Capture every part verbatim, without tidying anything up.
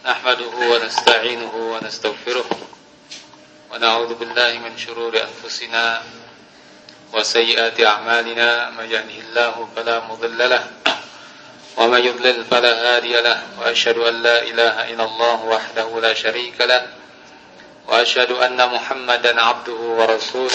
نحمده ونستعينه ونستغفره ونعوذ بالله من شرور أنفسنا وسيئات أعمالنا من يهده الله فلا مضل له ومن يضلل فلا هادي له وأشهد أن لا إله إلا الله وحده لا شريك له وأشهد أن محمدا عبده ورسوله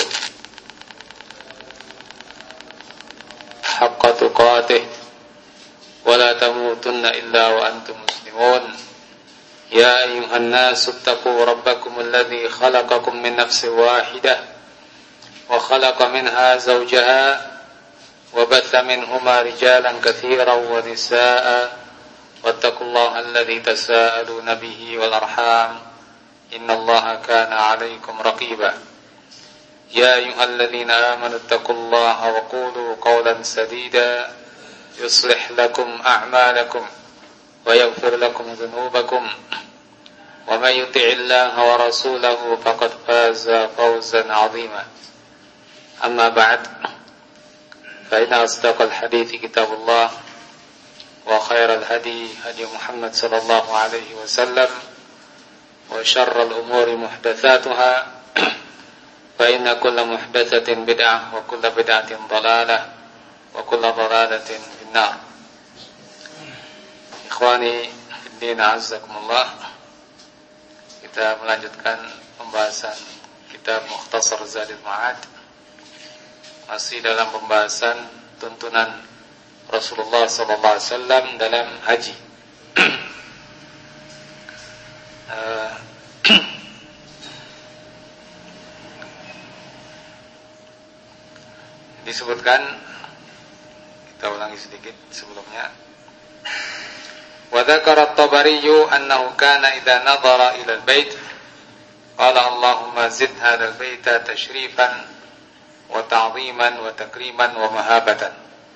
حق تقاته ولا تموتن إلا وأنتم مسلمون يا أيها الناس اتقوا ربكم الذي خلقكم من نفس واحدة وخلق منها زوجها وبث منهما رجالا كثيرا ونساء واتقوا الله الذي تساءلون به والأرحام إن الله كان عليكم رقيبا يا أيها الذين آمنوا اتقوا الله وقولوا قولا سديدا يصلح لكم أعمالكم ويغفر لكم ذنوبكم ومن يطع الله ورسوله فقد فاز فوزا عظيما أما بعد فإن أصدق الحديث كتاب الله وخير الهدي هدي محمد صلى الله عليه وسلم وشر الأمور محدثاتها فإن كل محدثة بدعة وكل بدعة ضلالة وكل ضلالة في النار. Ikhwani fiddin azzakumullah, kita melanjutkan pembahasan kitab Mukhtasar Zadul Ma'ad, masih dalam pembahasan tuntunan Rasulullah sallallahu alaihi wasallam dalam haji. uh, disebutkan, kita ulangi sedikit sebelumnya. Wa dzakara at-Tabari annahu kana idza nadhara ila al-bait qala Allahumma zid hadzal baita tashrifan wa ta'dhiman wa takriman wa mahabatan.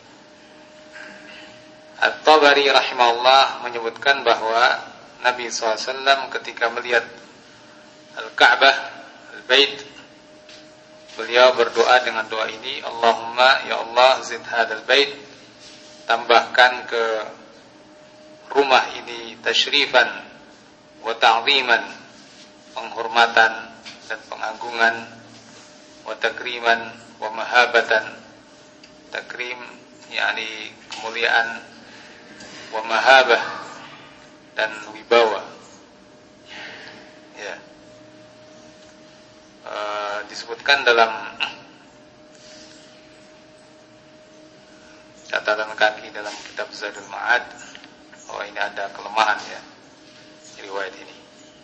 At-Tabari rahimahullah menyebutkan bahwa Nabi sallallahu alaihi wasallam ketika melihat Al-Ka'bah, Al-Bait, beliau berdoa dengan doa ini, Allahumma ya Allah zid hadzal bait, tambahkan ke rumah ini tashrifan wa ta'ziman, penghormatan dan pengagungan, wa takriman wa mahabatan, takrim yakni kemuliaan, wa mahabah dan wibawa. Ya. Uh, disebutkan dalam catatan kaki dalam kitab Zadul Ma'ad bahwa ini ada kelemahan ya riwayat ini.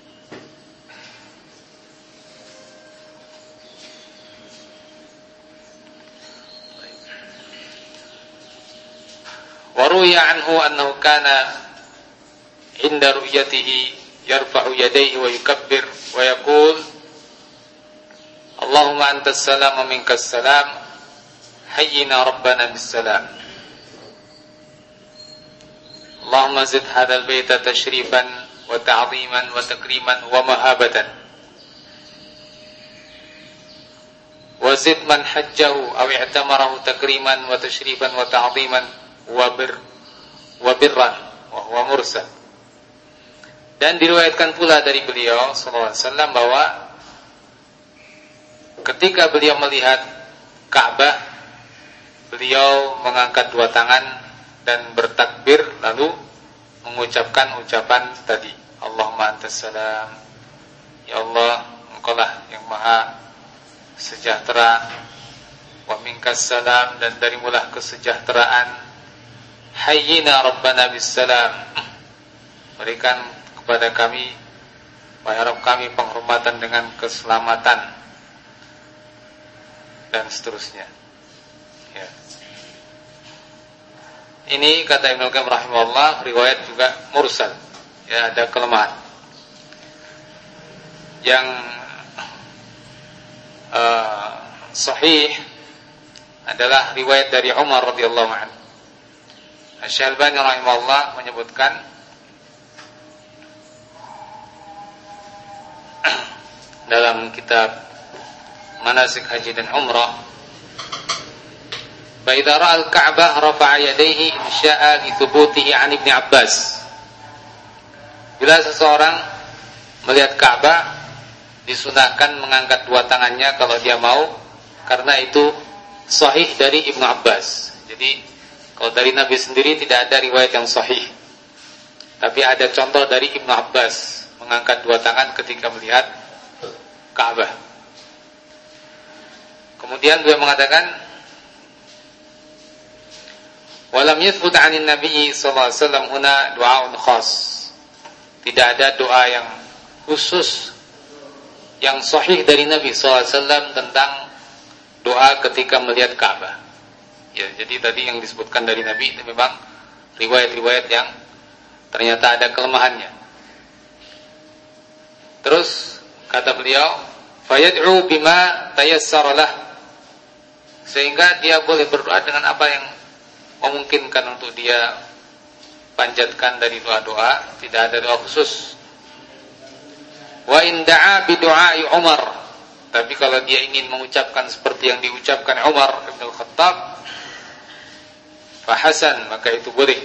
Wa ruwiya anhu annahu kana inda ru'yatihi yarfa'u yadayhi wa yukabbir wa yaqul Allahumma antas salam wa minkas salam hayyina rabbana bis salam Allahumma zid hadzal baita tashrifan wa ta'ziman wa takriman wa mahabatan wa zid man hajjahu aw i'tamarahu takriman wa tashrifan wa ta'ziman wa bir wa birran wa huwa mursal. Dan diriwayatkan pula dari beliau sallallahu alaihi wasallam bahwa ketika beliau melihat Ka'bah, beliau mengangkat dua tangan dan bertakbir lalu mengucapkan ucapan tadi, Allahumma antas salam, ya Allah engkaulah yang maha sejahtera, wa minkas salam, dan darimulah kesejahteraan, hayyina rabbana bis salam, berikan kepada kami, wahai Rabb kami, penghormatan dengan keselamatan, dan seterusnya. Ya. Ini kata Ibnu Qayyim rahimahullah riwayat juga mursal. Ya, ada kelemahan. Yang uh, sahih adalah riwayat dari Umar radhiyallahu anhu. Asy-Syalbani rahimahullah menyebutkan dalam kitab manasik haji dan umrah, fa idza ra'a al-Ka'bah rafa'a yadayhi insya'a li thubutihi 'an Ibnu Abbas Bila seseorang melihat Ka'bah, disunahkan mengangkat dua tangannya kalau dia mau, karena itu sahih dari Ibnu Abbas. Jadi kalau dari Nabi sendiri tidak ada riwayat yang sahih, tapi ada contoh dari Ibnu Abbas mengangkat dua tangan ketika melihat Ka'bah. Kemudian beliau mengatakan, walam yathbut 'anil Nabi sallallahu alaihi wasallam huna du'aun khas. Tidak ada doa yang khusus yang sahih dari Nabi sallallahu alaihi wasallam tentang doa ketika melihat Ka'bah. Ya, jadi tadi yang disebutkan dari Nabi itu memang riwayat-riwayat yang ternyata ada kelemahannya. Terus kata beliau, fayad'u bima tayassara lah, sehingga dia boleh berdoa dengan apa yang memungkinkan untuk dia panjatkan dari doa-doa, tidak ada doa khusus. Wa in da'a bi du'ai Umar, tapi kalau dia ingin mengucapkan seperti yang diucapkan Umar bin Al-Khattab, fa hasan, maka itu boleh.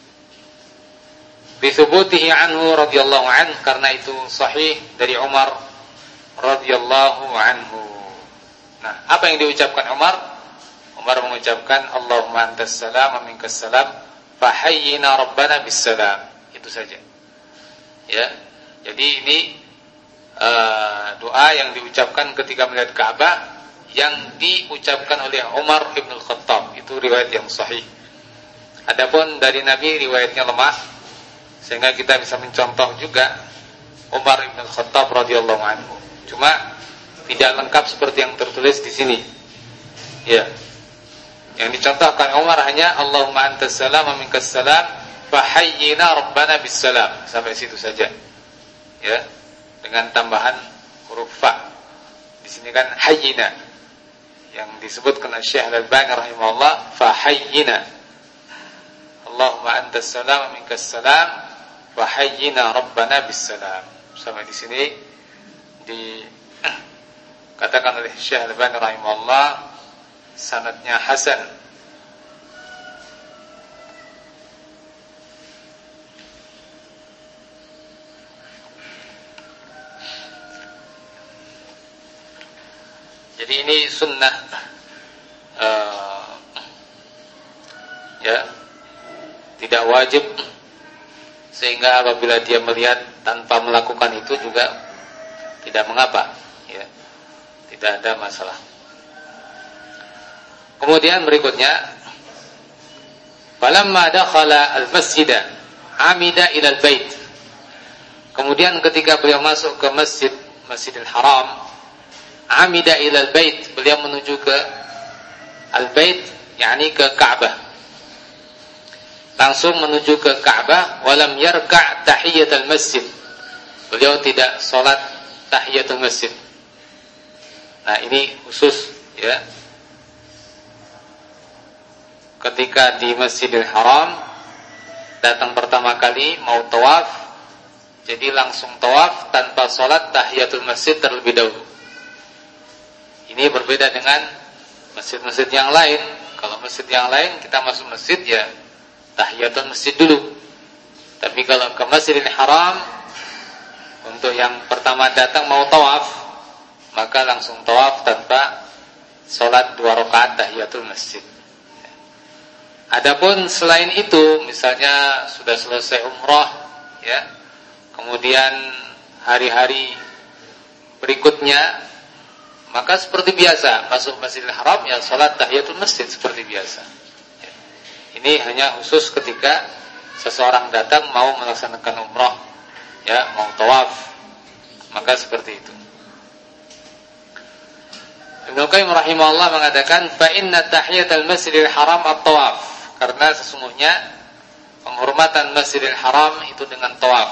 Bi thubutihi anhu radhiyallahu anhu, karena itu sahih dari Umar radhiyallahu anhu. Nah, apa yang diucapkan Umar? Umar mengucapkan Allahumma antas salam wa minkas salam fa hayyina rabbana bis salam. Itu saja. Ya. Jadi ini uh, doa yang diucapkan ketika melihat Ka'bah, yang diucapkan oleh Umar bin Al-Khattab, itu riwayat yang sahih. Adapun dari Nabi riwayatnya lemah, sehingga kita bisa mencontoh juga Umar bin Al-Khattab radhiyallahu anhu. Cuma tidak lengkap seperti yang tertulis di sini. Ya. Yang dicontohkan Umar hanya Allahumma antas salam wa minkas salam fa hayyina rabbana bis salam, sampai situ saja. Ya. Dengan tambahan huruf fa. Di sini kan hayyina. Yang disebutkan Syekh Al-Albani rahimahullah, fa hayyina. Allahumma antas salam wa minkas salam fa hayyina rabbana bis salam. Sampai di sini dikatakan oleh Syekh Al-Albani rahimahullah sanadnya hasan. Jadi ini sunnah uh, ya, tidak wajib, sehingga apabila dia melihat tanpa melakukan itu juga tidak mengapa, ya, tidak ada masalah. Kemudian berikutnya, falamma dakhala al-masjida amida ila al-bait. Kemudian ketika beliau masuk ke masjid Masjidil Haram, amida ila al-bait, beliau menuju ke al-bait, yakni ke Ka'bah. Langsung menuju ke Ka'bah, walam yarka' tahiyatul masjid. Beliau tidak salat tahiyatul masjid. Nah, ini khusus, ya. Ketika di Masjidil Haram datang pertama kali mau tawaf, jadi langsung tawaf tanpa salat tahiyatul masjid terlebih dahulu. Ini berbeda dengan masjid-masjid yang lain. Kalau masjid yang lain kita masuk masjid ya tahiyatul masjid dulu. Tapi kalau ke Masjidil Haram, untuk yang pertama datang mau tawaf, maka langsung tawaf tanpa salat dua rakaat tahiyatul masjid. Adapun selain itu, misalnya sudah selesai umrah, ya, kemudian hari-hari berikutnya, maka seperti biasa masuk Masjidil Haram ya salat tahiyatul masjid seperti biasa. Ya. Ini hanya khusus ketika seseorang datang mau melaksanakan umrah, ya, mau tawaf, maka seperti itu. Ibnu Qayyim rahimahullah mengatakan, fa inna tahiyatul Masjidil Haram at-tawaf. Karena sesungguhnya penghormatan Masjidil Haram itu dengan tawaf.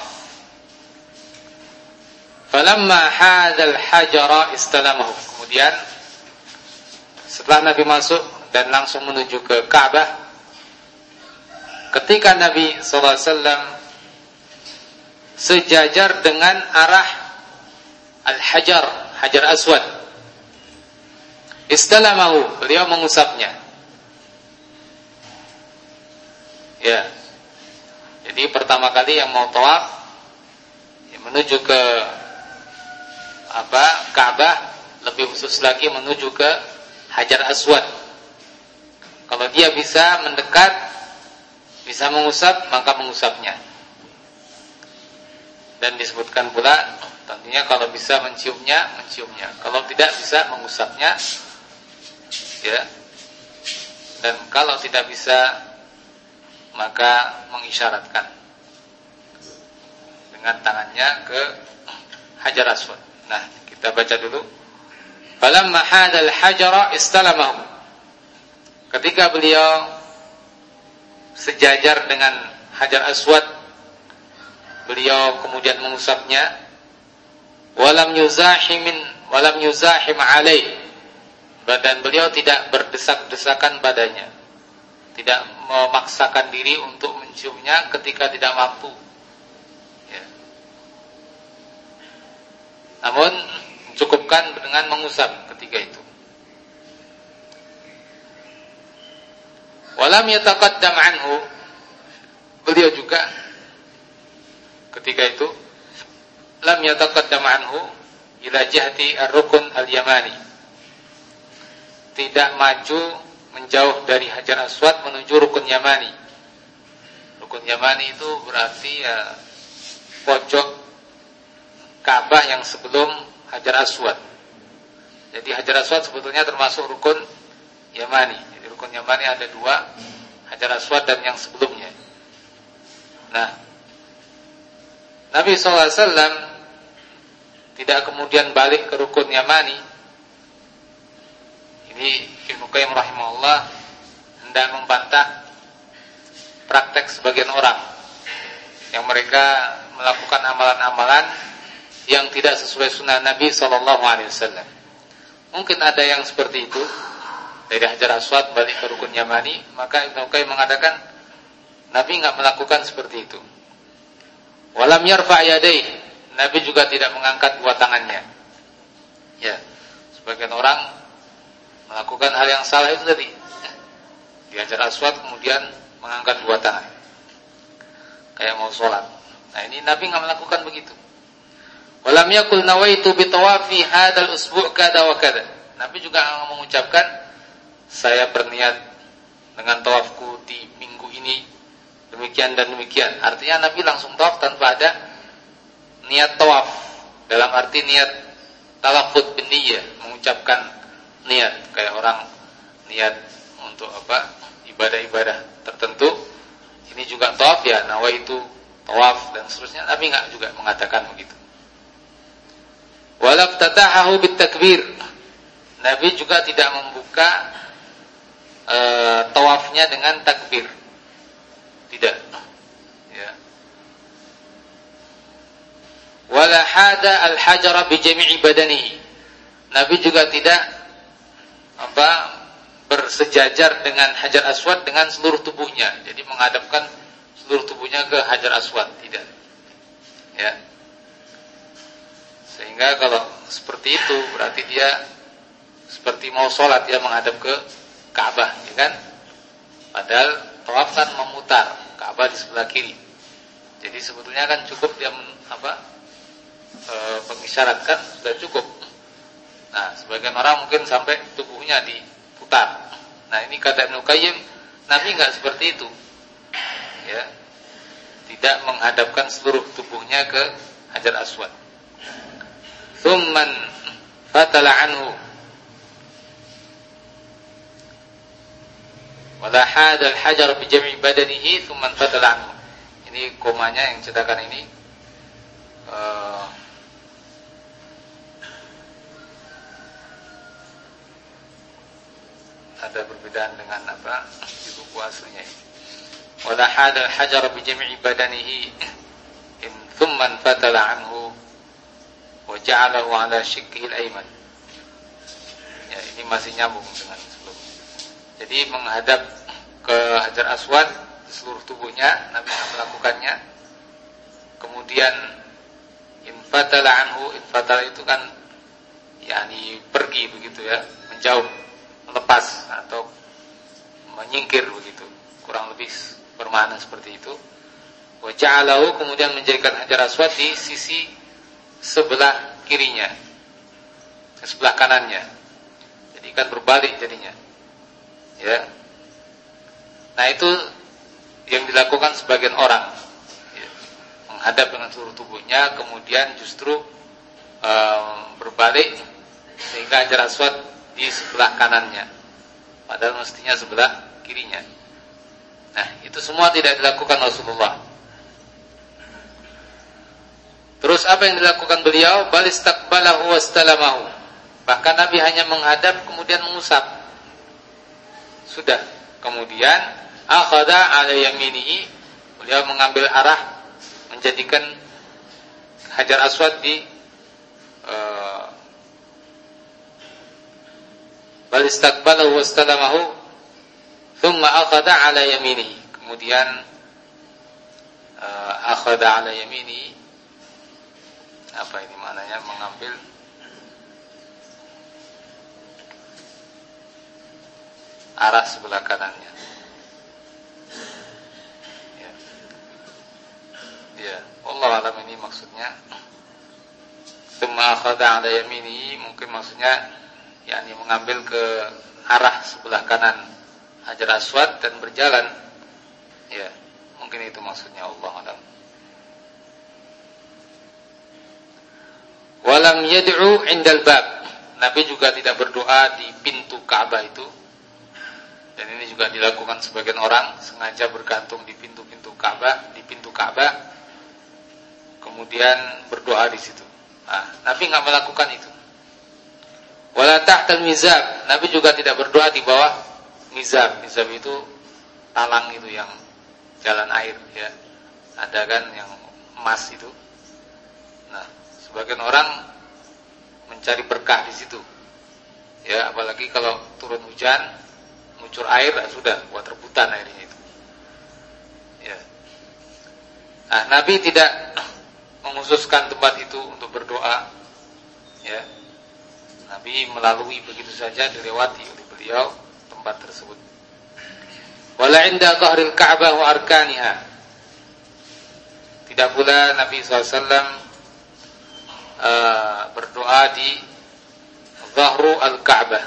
Falamma hadzal hajara istalamahu. Kemudian setelah Nabi masuk dan langsung menuju ke Ka'bah, ketika Nabi sallallahu alaihi wasallam sejajar dengan arah al-hajar, hajar aswad, istalamahu, beliau mengusapnya. Ya. Jadi pertama kali yang mau tawaf menuju ke apa Ka'bah, lebih khusus lagi menuju ke Hajar Aswad. Kalau dia bisa mendekat, bisa mengusap, maka mengusapnya. Dan disebutkan pula tentunya kalau bisa menciumnya, menciumnya. Kalau tidak bisa mengusapnya, ya. Dan kalau tidak bisa, maka mengisyaratkan dengan tangannya ke Hajar Aswad. Nah, kita baca dulu. Falamma hadal hajara istalamahu. Ketika beliau sejajar dengan Hajar Aswad, beliau kemudian mengusapnya. Walam yuzahimin walam yuzahim alaih. Badan beliau tidak berdesak-desakan padanya, tidak memaksakan diri untuk menciumnya ketika tidak mampu, ya. Namun cukupkan dengan mengusap ketika itu. Walam yataqaddam anhu. Beliau juga ketika itu lam yataqaddam anhu ila jihati ar-rukun al-yamani. Tidak maju menjauh dari Hajar Aswad menuju rukun Yamani. Rukun Yamani itu berarti ya pojok Ka'bah yang sebelum Hajar Aswad. Jadi Hajar Aswad sebetulnya termasuk rukun Yamani. Jadi rukun Yamani ada dua, Hajar Aswad dan yang sebelumnya. Nah, Nabi shallallahu alaihi wasallam tidak kemudian balik ke rukun Yamani. Ini Ibnu Qayyim rahimahullah hendak membantah praktek sebagian orang yang mereka melakukan amalan-amalan yang tidak sesuai sunnah Nabi shallallahu alaihi wasallam. Mungkin ada yang seperti itu, dari Hajar Aswad balik ke rukun Yamani, maka Ibnu Qayyim mengatakan Nabi enggak melakukan seperti itu. Walam yarfa' yadayhi, Nabi juga tidak mengangkat dua tangannya. Ya, sebagian orang melakukan hal yang salah itu tadi, di Hajar Aswad kemudian mengangkat dua tangan kayak mau sholat. Nah, ini Nabi enggak melakukan begitu. Walam yakul nawaitu bitawafi hadzal usbu' kada wa kada. Nabi juga mengucapkan saya berniat dengan tawafku di minggu ini demikian dan demikian. Artinya Nabi langsung tawaf tanpa ada niat tawaf, dalam arti niat talaffuz bin niyyah, mengucapkan niat kayak orang niat untuk apa ibadah-ibadah tertentu. Ini juga tawaf ya, nawaitu tawaf dan seterusnya. Nabi enggak juga mengatakan begitu. Walaftatahu bitakbir. Nabi juga tidak membuka e, tawafnya dengan takbir. Tidak. Ya. Wala hada al-hajara bi jami'i badanihi. Nabi juga tidak apa bersejajar dengan Hajar Aswad dengan seluruh tubuhnya. Jadi menghadapkan seluruh tubuhnya ke Hajar Aswad, tidak. Ya. Sehingga kalau seperti itu berarti dia seperti mau sholat, dia menghadap ke Ka'bah, ya kan? Padahal tawaf kan memutar, Ka'bah di sebelah kiri. Jadi sebetulnya kan cukup dia men, apa e, mengisyaratkan sudah cukup. Nah, sebagian orang mungkin sampai tubuhnya diputar. Nah, ini kata Ibnu Qayyim, Nabi enggak seperti itu. Ya. Tidak menghadapkan seluruh tubuhnya ke Hajar Aswad. Tsumman fatala anhu. Wala hadal hajar bi jami' badanihi tsumman fatala anhu. Ini komanya yang cetakan ini uh, ada perbedaan dengan apa di buku aslinya ini. Wala hadal hajar bi jami'i badanihi in thumma fatala anhu wa ja'alahu ala shikkihi al-ayman. Ya, ini masih nyambung dengan sebelumnya. Jadi menghadap ke Hajar Aswad seluruh tubuhnya Nabi melakukannya. Kemudian infatala anhu, infatala itu kan yakni pergi begitu ya, menjauh, melepas atau menyingkir begitu, kurang lebih bermakna seperti itu. Wa ja'alahu, kemudian menjadikan Hajar Aswad di sisi sebelah kirinya, ke sebelah kanannya. Jadi kan berbalik jadinya. Ya. Nah, itu yang dilakukan sebagian orang. Ya. Menghadap dengan seluruh tubuhnya, kemudian justru um, berbalik sehingga Hajar Aswad di sebelah kanannya, padahal mestinya sebelah kirinya. Nah, itu semua tidak dilakukan Rasulullah. Terus apa yang dilakukan beliau? Balistaqbalahu wastalamahu. Bahkan Nabi hanya menghadap kemudian mengusap. Sudah. Kemudian akhadha ala yaminihi, beliau mengambil arah menjadikan Hajar Aswad di uh, balistaqbalahu wastalamahu thumma akhadha ala yaminihi. Kemudian uh, akhadha ala yaminihi, apa ini maknanya? Mengambil arah sebelah kanannya. Ya. Ya, Allah alam ini maksudnya. Thumma akhadha ala yaminihi, mungkin maksudnya yakni mengambil ke arah sebelah kanan Hajar Aswad dan berjalan. Ya, mungkin itu maksudnya, Allah alam. Walam yad'u indal bab. Nabi juga tidak berdoa di pintu Ka'bah itu. Dan ini juga dilakukan sebagian orang, sengaja bergantung di pintu-pintu Ka'bah, di pintu Ka'bah, kemudian berdoa di situ. Nah, Nabi enggak melakukan itu. Wala tahtal mizab. Nabi juga tidak berdoa di bawah mizab. Mizab itu talang itu yang jalan air, ya. Ada kan yang emas itu. Nah, sebagian orang mencari berkah di situ. Ya, apalagi kalau turun hujan, ngucur air, sudah buat rebutan airnya itu. Ya. Nah, Nabi tidak mengkhususkan tempat itu untuk berdoa. Ya. Nabi melalui begitu saja, dilewati oleh beliau tempat tersebut. Wala inda qahril Ka'bah wa arkaniha. Tidak pula Nabi sallallahu alaihi wasallam Uh, berdoa di Zahru al-Ka'bah.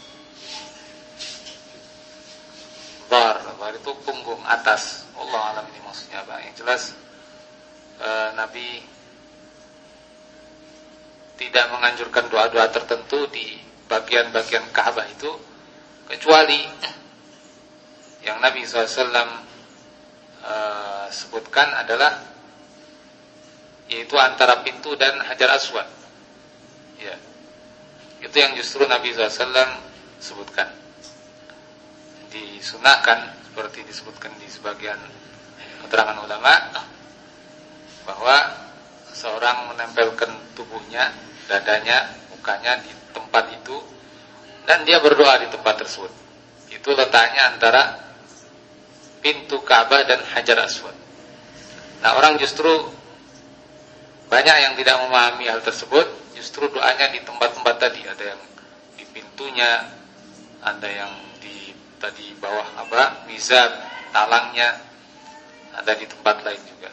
Zahar, Zahar itu punggung atas. Allah alam ini maksudnya apa. Yang jelas uh, Nabi tidak menganjurkan doa-doa tertentu di bagian-bagian Ka'bah itu, kecuali yang Nabi sallallahu alaihi wasallam uh, sebutkan adalah yaitu antara pintu dan Hajar Aswad. Ya. Itu yang justru Nabi sallallahu alaihi wasallam sebutkan. Disunahkan seperti disebutkan di sebagian keterangan ulama bahwa seorang menempelkan tubuhnya, dadanya, mukanya di tempat itu dan dia berdoa di tempat tersebut. Itu letaknya antara pintu Ka'bah dan Hajar Aswad. Nah, orang justru banyak yang tidak memahami hal tersebut, justru doanya di tempat-tempat tadi, ada yang di pintunya, ada yang di tadi bawah apa, mizab, talangnya, ada di tempat lain juga.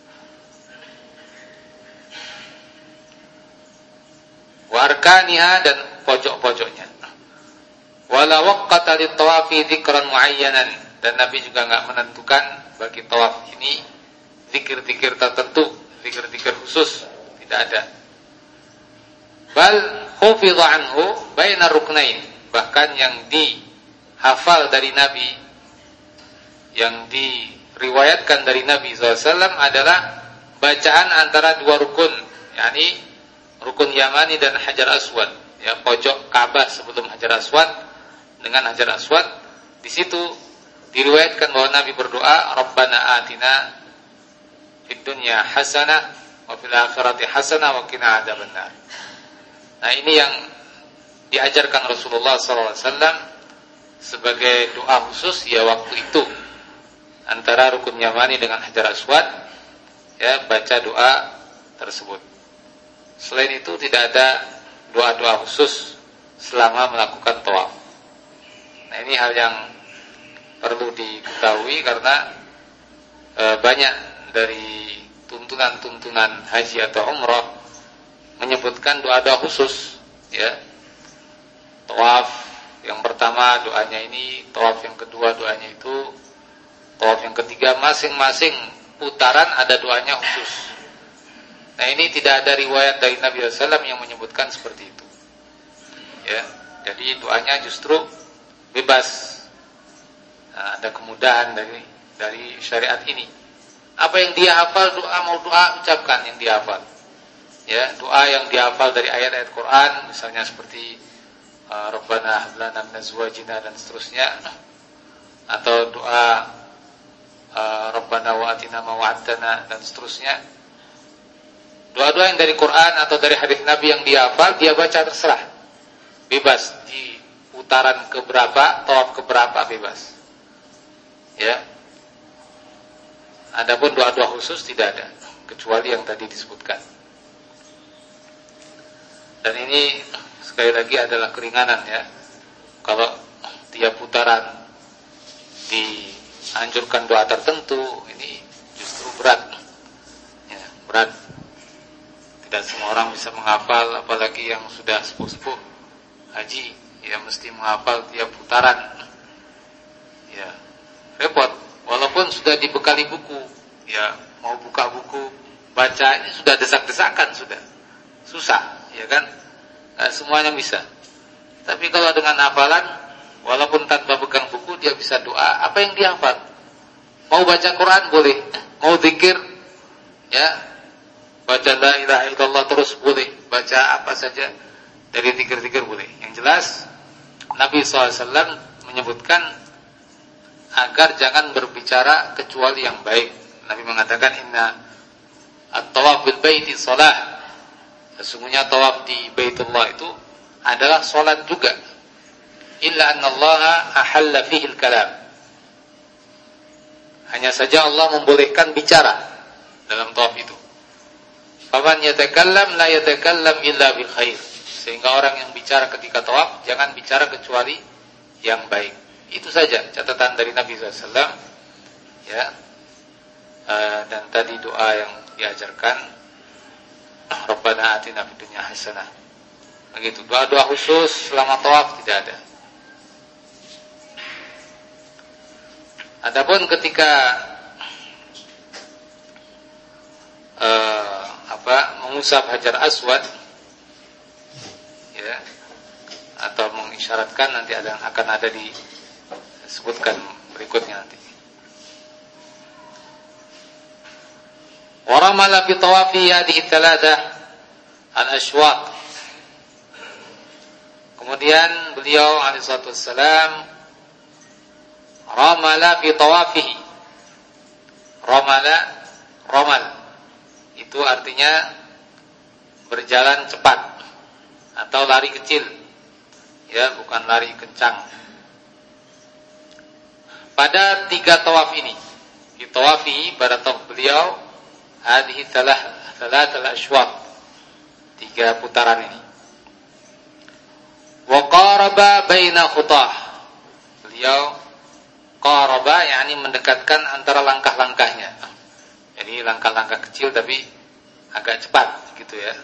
Wa arkaniha, dan pojok-pojoknya. Wala waqata lit-tawafi dzikran muayyanan, dan Nabi juga enggak menentukan bagi tawaf ini zikir-zikir tertentu, zikir-zikir khusus, tidak ada. Bal khufidha anhu baina ruknain, bahkan yang dihafal dari Nabi, yang diriwayatkan dari Nabi sallallahu alaihi wasallam adalah bacaan antara dua rukun, yakni rukun Yamani dan Hajar Aswad, ya, pojok Ka'bah sebelum Hajar Aswad dengan Hajar Aswad. Di situ diriwayatkan bahwa Nabi berdoa, Rabbana atina fid dunya hasanah wa fil akhirati hasanah wa qina adzabannar. Nah, ini yang diajarkan Rasulullah sallallahu alaihi wasallam sebagai doa khusus, ya, waktu itu antara rukun Yamani dengan Hajar Aswad, ya, baca doa tersebut. Selain itu tidak ada doa-doa khusus selama melakukan tawaf. Nah, ini hal yang perlu diketahui karena e, banyak dari tuntunan-tuntunan haji atau umrah menyebutkan doa-doa khusus, ya. Tawaf yang pertama doanya ini, tawaf yang kedua doanya itu, tawaf yang ketiga, masing-masing putaran ada doanya khusus. Nah, ini tidak ada riwayat dari Nabi sallallahu alaihi wasallam yang menyebutkan seperti itu. Ya, jadi doanya justru bebas. Nah, ada kemudahan dari dari syariat ini. Apa yang dia hafal, doa mau doa ucapkan yang dia hafal. Ya, doa yang dia hafal dari ayat-ayat Quran, misalnya seperti uh, Rabbana hab lana min azwajina dan seterusnya, atau doa uh, Rabbana wa atina ma wa'adtana dan seterusnya. Doa-doa yang dari Quran atau dari hadis Nabi yang dia hafal, dia baca terserah. Bebas di putaran keberapa, tawaf keberapa bebas. Ya. Adapun doa-doa khusus tidak ada, kecuali yang tadi disebutkan. Dan ini sekali lagi adalah keringanan, ya. Kalau tiap putaran dianjurkan doa tertentu, ini justru berat. Ya, berat. Tidak semua orang bisa menghafal, apalagi yang sudah sepuh-sepuh haji, ya mesti menghafal tiap putaran. Ya, repot. Walaupun sudah dibekali buku, ya mau buka buku, baca ini sudah desak-desakan, sudah susah, ya kan? Nah, semuanya bisa. Tapi kalau dengan hafalan, walaupun tanpa pegang buku, dia bisa doa apa yang dia hafal. Mau baca Quran boleh, mau zikir, ya baca la ilaha illallah terus boleh, baca apa saja dari zikir-zikir boleh. Yang jelas Nabi shallallahu alaihi wasallam menyebutkan agar jangan berbicara kecuali yang baik. Nabi mengatakan inna at-tawaf bil baiti shalah. Sesungguhnya tawaf di Baitullah itu adalah salat juga. Illa annallaha ahalla fihi al-kalam. Hanya saja Allah membolehkan bicara dalam tawaf itu. Faman yatakallam la yatakallam illa bil khair. Sehingga orang yang bicara ketika tawaf jangan bicara kecuali yang baik. Itu saja catatan dari Nabi shallallahu alaihi wasallam, ya. Uh, dan tadi doa yang diajarkan, Rabbana atina fid dunya hasanah. Begitu. Doa-doa khusus selama tawaf tidak ada. Adapun ketika uh, apa mengusap Hajar Aswad, ya, atau mengisyaratkan, nanti ada akan ada di sebutkan berikutnya nanti. Waramala fi tawafi hadhihi thalatha al-ashwaq. Kemudian beliau alaihi salatu wassalam ramala fi tawafihi. Ramala, ramal itu artinya berjalan cepat atau lari kecil. Ya, bukan lari kencang. Pada tiga tawaf ini, di tawafi pada tawaf beliau, hadhihi salah salah salah ashwaq, tiga putaran ini. Wa qaraba baina khutah. Beliau qaraba, yakni mendekatkan antara langkah-langkahnya. Jadi langkah-langkah kecil tapi agak cepat, gitu ya.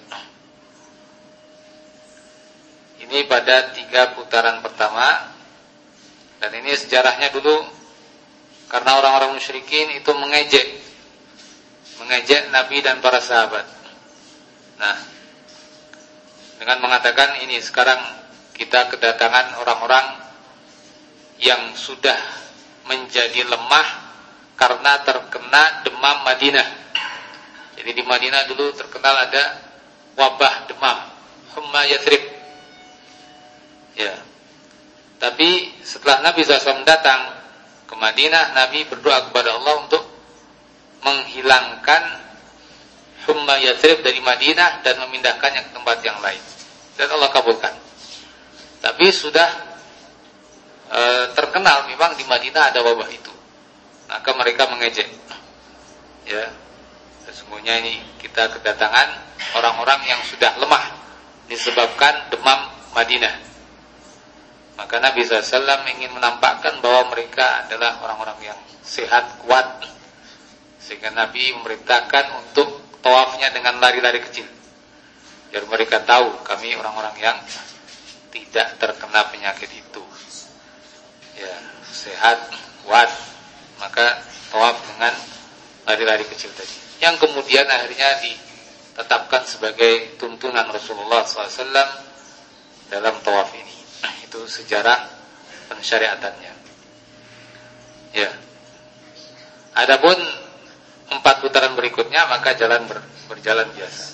Ini pada tiga putaran pertama. Dan ini sejarahnya dulu, karena orang-orang musyrikin itu mengejek Mengejek Nabi dan para sahabat. Nah, dengan mengatakan ini sekarang kita kedatangan orang-orang yang sudah menjadi lemah karena terkena demam Madinah. Jadi di Madinah dulu terkenal ada wabah demam, Humma Yathrib. Ya. Tapi setelah Nabi shallallahu alaihi wasallam datang ke Madinah, Nabi berdoa kepada Allah untuk menghilangkan Humma Yathrib dari Madinah dan memindahkannya ke tempat yang lain. Dan Allah kabulkan. Tapi sudah e, terkenal memang di Madinah ada wabah itu. Maka mereka mengejek. Ya, sesungguhnya ini kita kedatangan orang-orang yang sudah lemah disebabkan demam Madinah. Maka Nabi shallallahu alaihi wasallam ingin menampakkan bahwa mereka adalah orang-orang yang sehat, kuat. Sehingga Nabi memerintahkan untuk tawafnya dengan lari-lari kecil. biar mereka tahu kami orang-orang yang tidak terkena penyakit itu. Ya, sehat, kuat. Maka tawaf dengan lari-lari kecil tadi. Yang kemudian akhirnya ditetapkan sebagai tuntunan Rasulullah shallallahu alaihi wasallam dalam tawaf ini. Itu sejarah pensyariatannya. Ya. Adapun empat putaran berikutnya maka jalan ber, berjalan biasa.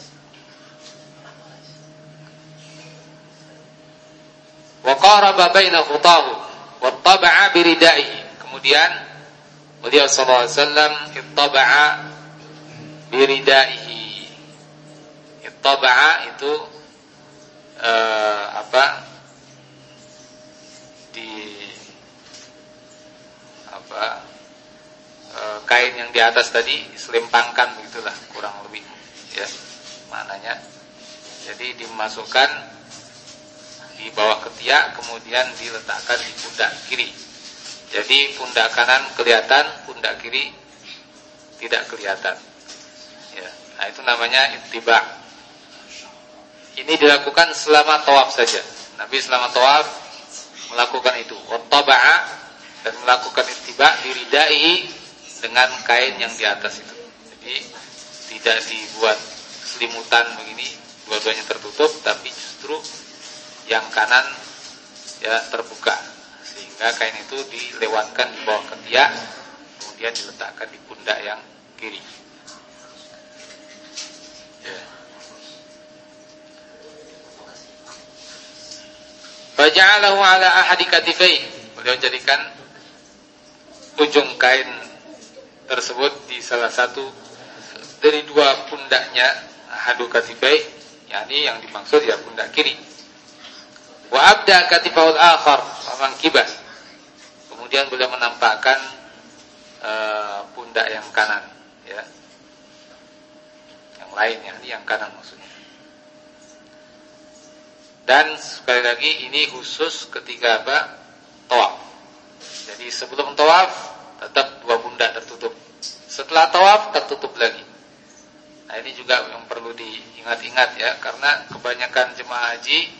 Wa qaraba baina khutahu wa taba'a bi ridaihi. Kemudian beliau sallallahu alaihi wasallam ittaba'a bi ridaihi. Ittaba'a itu uh, apa? di apa? Uh, kain yang di atas tadi selempangkan begitulah kurang lebih ya maknanya. Jadi dimasukkan di bawah ketiak kemudian diletakkan di pundak kiri. Jadi pundak kanan kelihatan, pundak kiri tidak kelihatan. Ya, nah itu namanya ittiba'. Ini dilakukan selama tawaf saja. Nabi selama tawaf melakukan itu. Wattaba'a dan melakukan ittiba' diridai dengan kain yang di atas itu. Jadi tidak dibuat selimutan begini, dua-duanya tertutup, tapi justru yang kanan ya terbuka sehingga kain itu dilewatkan di bawah ketiak kemudian diletakkan di pundak yang kiri. Ya. Faja'alahu ala ahadi katifai. Beliau jadikan ujung kain tersebut di salah satu dari dua pundaknya, ahadu katifai, yakni yang dimaksud ya pundak kiri. Wa abda katifahul akhar faman kibah. Kemudian beliau menampakkan uh, pundak yang kanan ya. Yang lain ya, ini yang kanan maksudnya. Dan sekali lagi ini khusus ketika apa? Tawaf. Jadi sebelum tawaf tetap dua pundak tertutup. Setelah tawaf tertutup lagi. Nah, ini juga yang perlu diingat-ingat ya, karena kebanyakan jemaah haji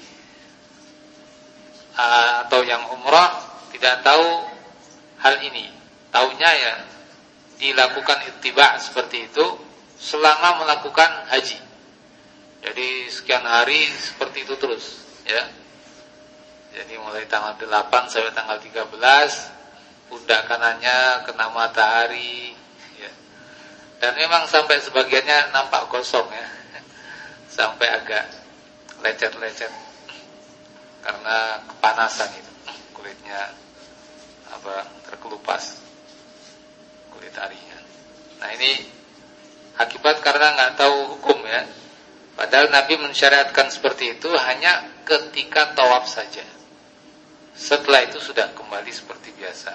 atau yang umrah tidak tahu hal ini. Taunya ya dilakukan ittiba' seperti itu selama melakukan haji. Jadi sekian hari seperti itu terus ya. Jadi mulai tanggal delapan sampai tanggal tiga belas pundak kanannya kena matahari ya. Dan memang sampai sebagiannya nampak gosong ya. Sampai agak lecet-lecet karena kepanasan itu, kulitnya apa terkelupas kulit harinya. Nah ini akibat karena nggak tahu hukum ya. Padahal Nabi mensyariatkan seperti itu hanya ketika tawaf saja. Setelah itu sudah kembali seperti biasa.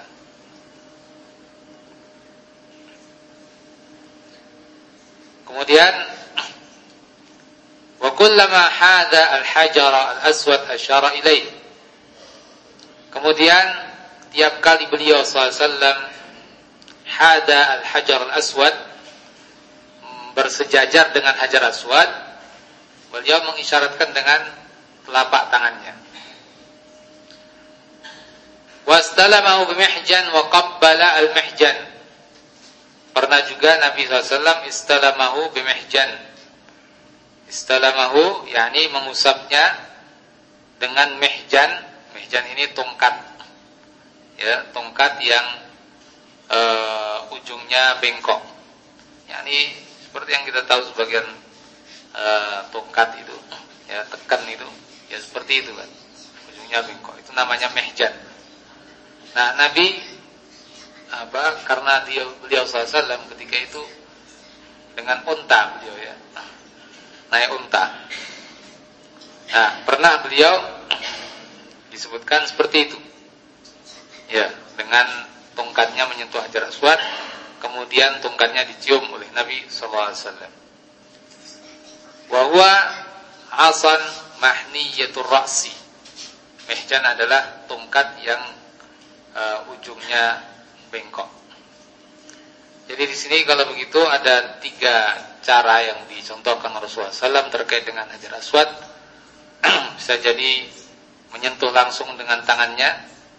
Kemudian wa kullama hada al-hajara al-aswad asyara ilaih. Kemudian tiap kali beliau sallallahu alaihi wasallam hada al-hajar al-aswad bersejajar dengan hajar aswad, beliau mengisyaratkan dengan telapak tangannya. Wastalamahu bimihjan wa qabbala al-mihjan. Pernah juga Nabi sallallahu alaihi wasallam istalamahu bimihjan. Istalamahu yakni mengusapnya dengan mihjan. Mihjan ini tongkat. Ya, tongkat yang uh, ujungnya bengkok. Yakni seperti yang kita tahu sebagian uh, tongkat itu, ya tekan itu, ya seperti itu kan. Ujungnya bengkok. Itu namanya mihjan. Nah, Nabi apa? Karena dia beliau sallallahu alaihi wasallam ketika itu dengan unta beliau ya. Naik unta. Nah, pernah beliau disebutkan seperti itu. Ya, dengan tongkatnya menyentuh hajar aswad, kemudian tongkatnya dicium oleh Nabi sallallahu alaihi wasallam. Wa huwa asan mahniyatur ra'si. Mihjan adalah tongkat yang uh, ujungnya bengkok. Jadi di sini kalau begitu ada tiga cara yang dicontohkan Rasulullah shallallahu alaihi wasallam terkait dengan Hajar Aswad. Bisa jadi menyentuh langsung dengan tangannya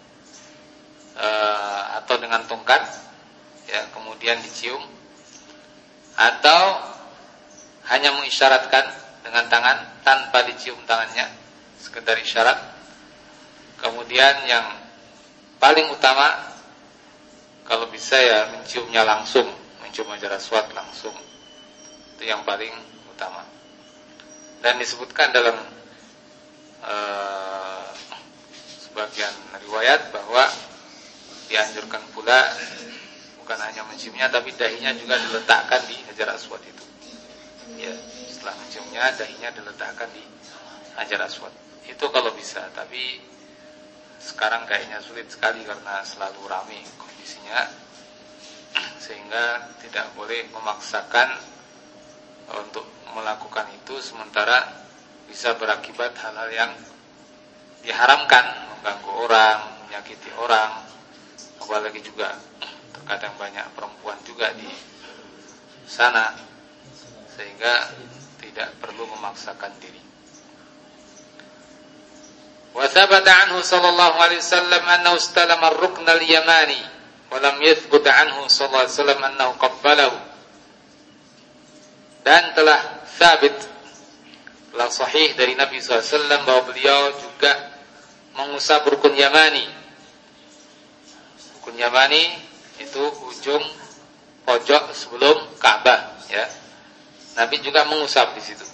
uh, atau dengan tongkat, ya, kemudian dicium, atau hanya mengisyaratkan dengan tangan tanpa dicium tangannya, sekedar isyarat. Kemudian yang paling utama, kalau bisa ya menciumnya langsung, mencium Hajar Aswad langsung. Itu yang paling utama. Dan disebutkan dalam uh, sebagian riwayat bahwa dianjurkan pula bukan hanya menciumnya, tapi dahinya juga diletakkan di Hajar Aswad itu. Ya, setelah menciumnya dahinya diletakkan di Hajar Aswad. Itu kalau bisa, tapi sekarang kayaknya sulit sekali karena selalu ramai kondisinya, sehingga tidak boleh memaksakan untuk melakukan itu, sementara bisa berakibat hal-hal yang diharamkan, mengganggu orang, menyakiti orang, apalagi juga terkadang banyak perempuan juga di sana, sehingga tidak perlu memaksakan diri. Wa thabata anhu sallallahu alaihi wasallam annahu istalama ar-rukn al-yamani wa lam yathbut anhu sallallahu alaihi wasallam annahu qabbalahu. Dan telah sabit, telah sahih dari Nabi sallallahu alaihi wasallam bahwa beliau juga mengusap rukun Yamani. Rukun Yamani itu ujung pojok sebelum Ka'bah, ya. Nabi juga mengusap di situ.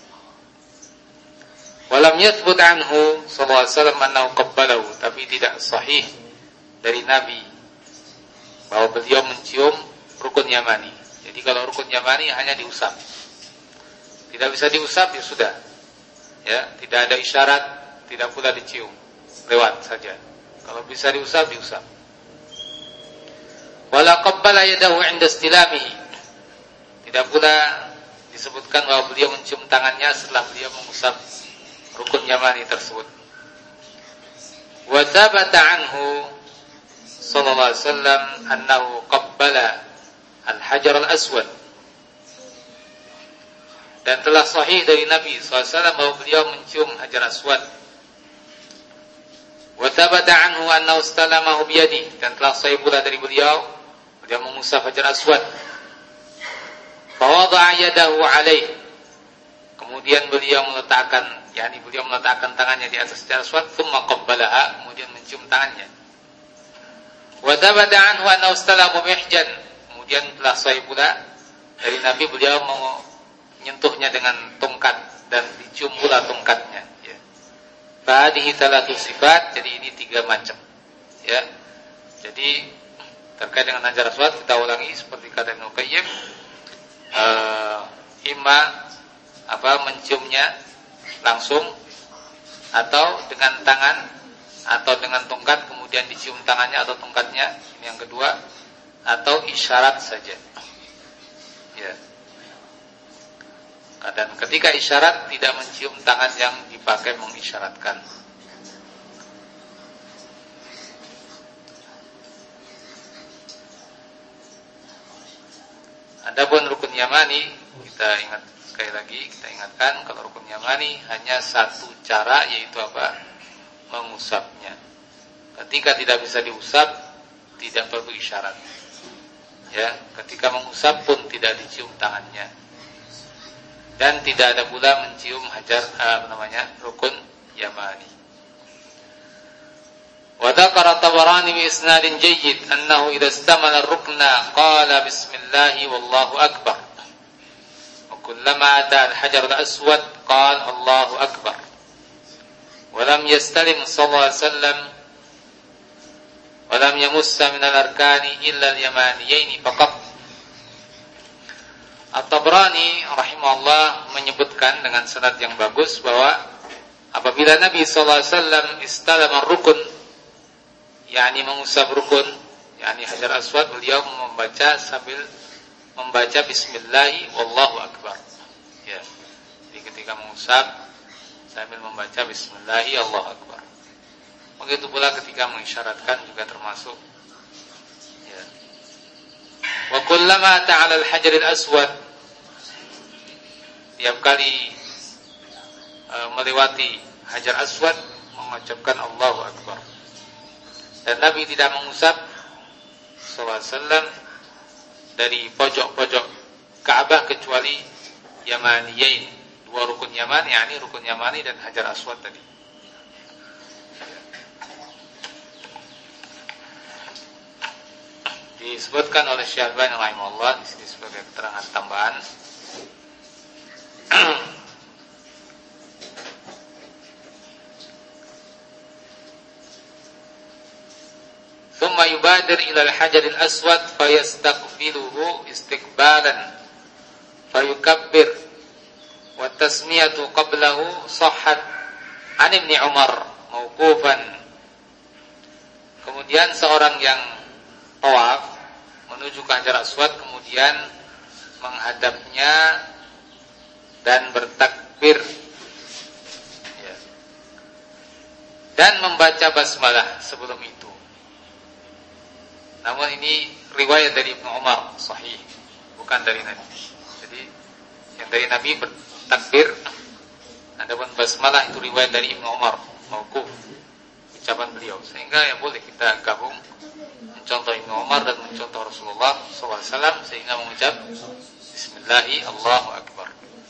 Walam yathbut anhu sallallahu alaihi wasallam annahu qabbalahu, tapi tidak sahih dari Nabi bahwa beliau mencium rukun Yamani. Jadi kalau rukun Yamani hanya diusap. Tidak bisa diusap ya sudah. Ya, tidak ada isyarat, tidak pula dicium. Lewat saja. Kalau bisa diusap, diusap. Wala qabbala yadahu 'inda istilamihi. Tidak pula disebutkan bahwa beliau mencium tangannya setelah beliau mengusap rukun Yamani tersebut. Wa thabata anhu sallallahu alaihi wasallam annahu qabbala al-hajar al-aswad. Dan telah sahih dari Nabi sallallahu alaihi wasallam bahwa beliau mencium Hajar Aswad. Wa thabata anhu annahu istalamahu biyadihi, dan telah sahih pula dari beliau beliau mengusap Hajar Aswad. Fa wada'a yadahu alaihi, kemudian beliau meletakkan, yakni beliau meletakkan tangannya di atas Hajar Aswad, thumma qabbalaha, kemudian mencium tangannya. Wa thabata anhu annahu istalama mihjan, kemudian telah sahih pula dari Nabi beliau menyentuhnya dengan tongkat dan dicium pula tongkatnya, ya. Fahadihi thalathu sifat, jadi ini tiga macam, ya. Jadi terkait dengan Hajar Aswad kita ulangi seperti kata Ibnu Qayyim, uh, imma apa menciumnya langsung, atau dengan tangan, atau dengan tongkat kemudian dicium tangannya atau tongkatnya, ini yang kedua, atau isyarat saja, ya. Dan ketika isyarat tidak mencium tangan yang dipakai mengisyaratkan. Adapun rukun Yamani, kita ingat sekali lagi, kita ingatkan kalau rukun Yamani hanya satu cara, yaitu apa? Mengusapnya. Ketika tidak bisa diusap, tidak perlu isyarat. Ya, ketika mengusap pun tidak dicium tangannya. Dan tidak ada pula mencium hajar apa namanya rukun Yamani. Wa dzakara Tabarani bi isnadin jayyid annahu idza istamala ar-rukna qala bismillah wallahu akbar. Wa kullama ata al-hajar al-aswad qala Allahu akbar. Wa lam yastalim sallallahu alaihi wasallam wa lam yamussa min al-arkani illa al-yamaniyaini faqat. At-Tabrani rahimahullah menyebutkan dengan sanad yang bagus bahwa apabila Nabi sallallahu alaihi wasallam istalama rukun, yakni mengusap rukun, yakni Hajar Aswad, beliau membaca sambil membaca bismillah wallahu akbar. Ya. Jadi ketika mengusap sambil membaca bismillah Allahu akbar. Begitu pula ketika mengisyaratkan juga termasuk, ya. Wa kullama ta'ala al-hajaril aswad, tiap kali uh, melewati hajar aswad mengucapkan Allahu Akbar. Dan Nabi tidak mengusap sallallahu alaihi wasallam dari pojok-pojok Ka'bah kecuali Yamaniyain, dua rukun Yaman, yakni rukun Yamani dan hajar aswad tadi. Disebutkan oleh Syekh Al-Albani rahimahullah di sini sebagai keterangan tambahan. Thumma yubadir ila al-hajar al-aswad fayastaqbiluhu istiqbalan fayukabbir wa tasmiyatu qablahu sahhat an Ibnu Umar mauqufan. Kemudian seorang yang tawaf menuju ke hajar aswad kemudian menghadapnya dan bertakbir ya, dan membaca basmalah sebelum itu. Namun ini riwayat dari Ibnu Umar sahih, bukan dari Nabi. Jadi yang dari Nabi bertakbir, adapun basmalah itu riwayat dari Ibnu Umar mauquf, ucapan beliau. Sehingga yang boleh kita gabung mencontoh Ibnu Umar dan mencontoh Rasulullah sallallahu alaihi wasallam sehingga mengucap Bismillahi Allahu Akbar.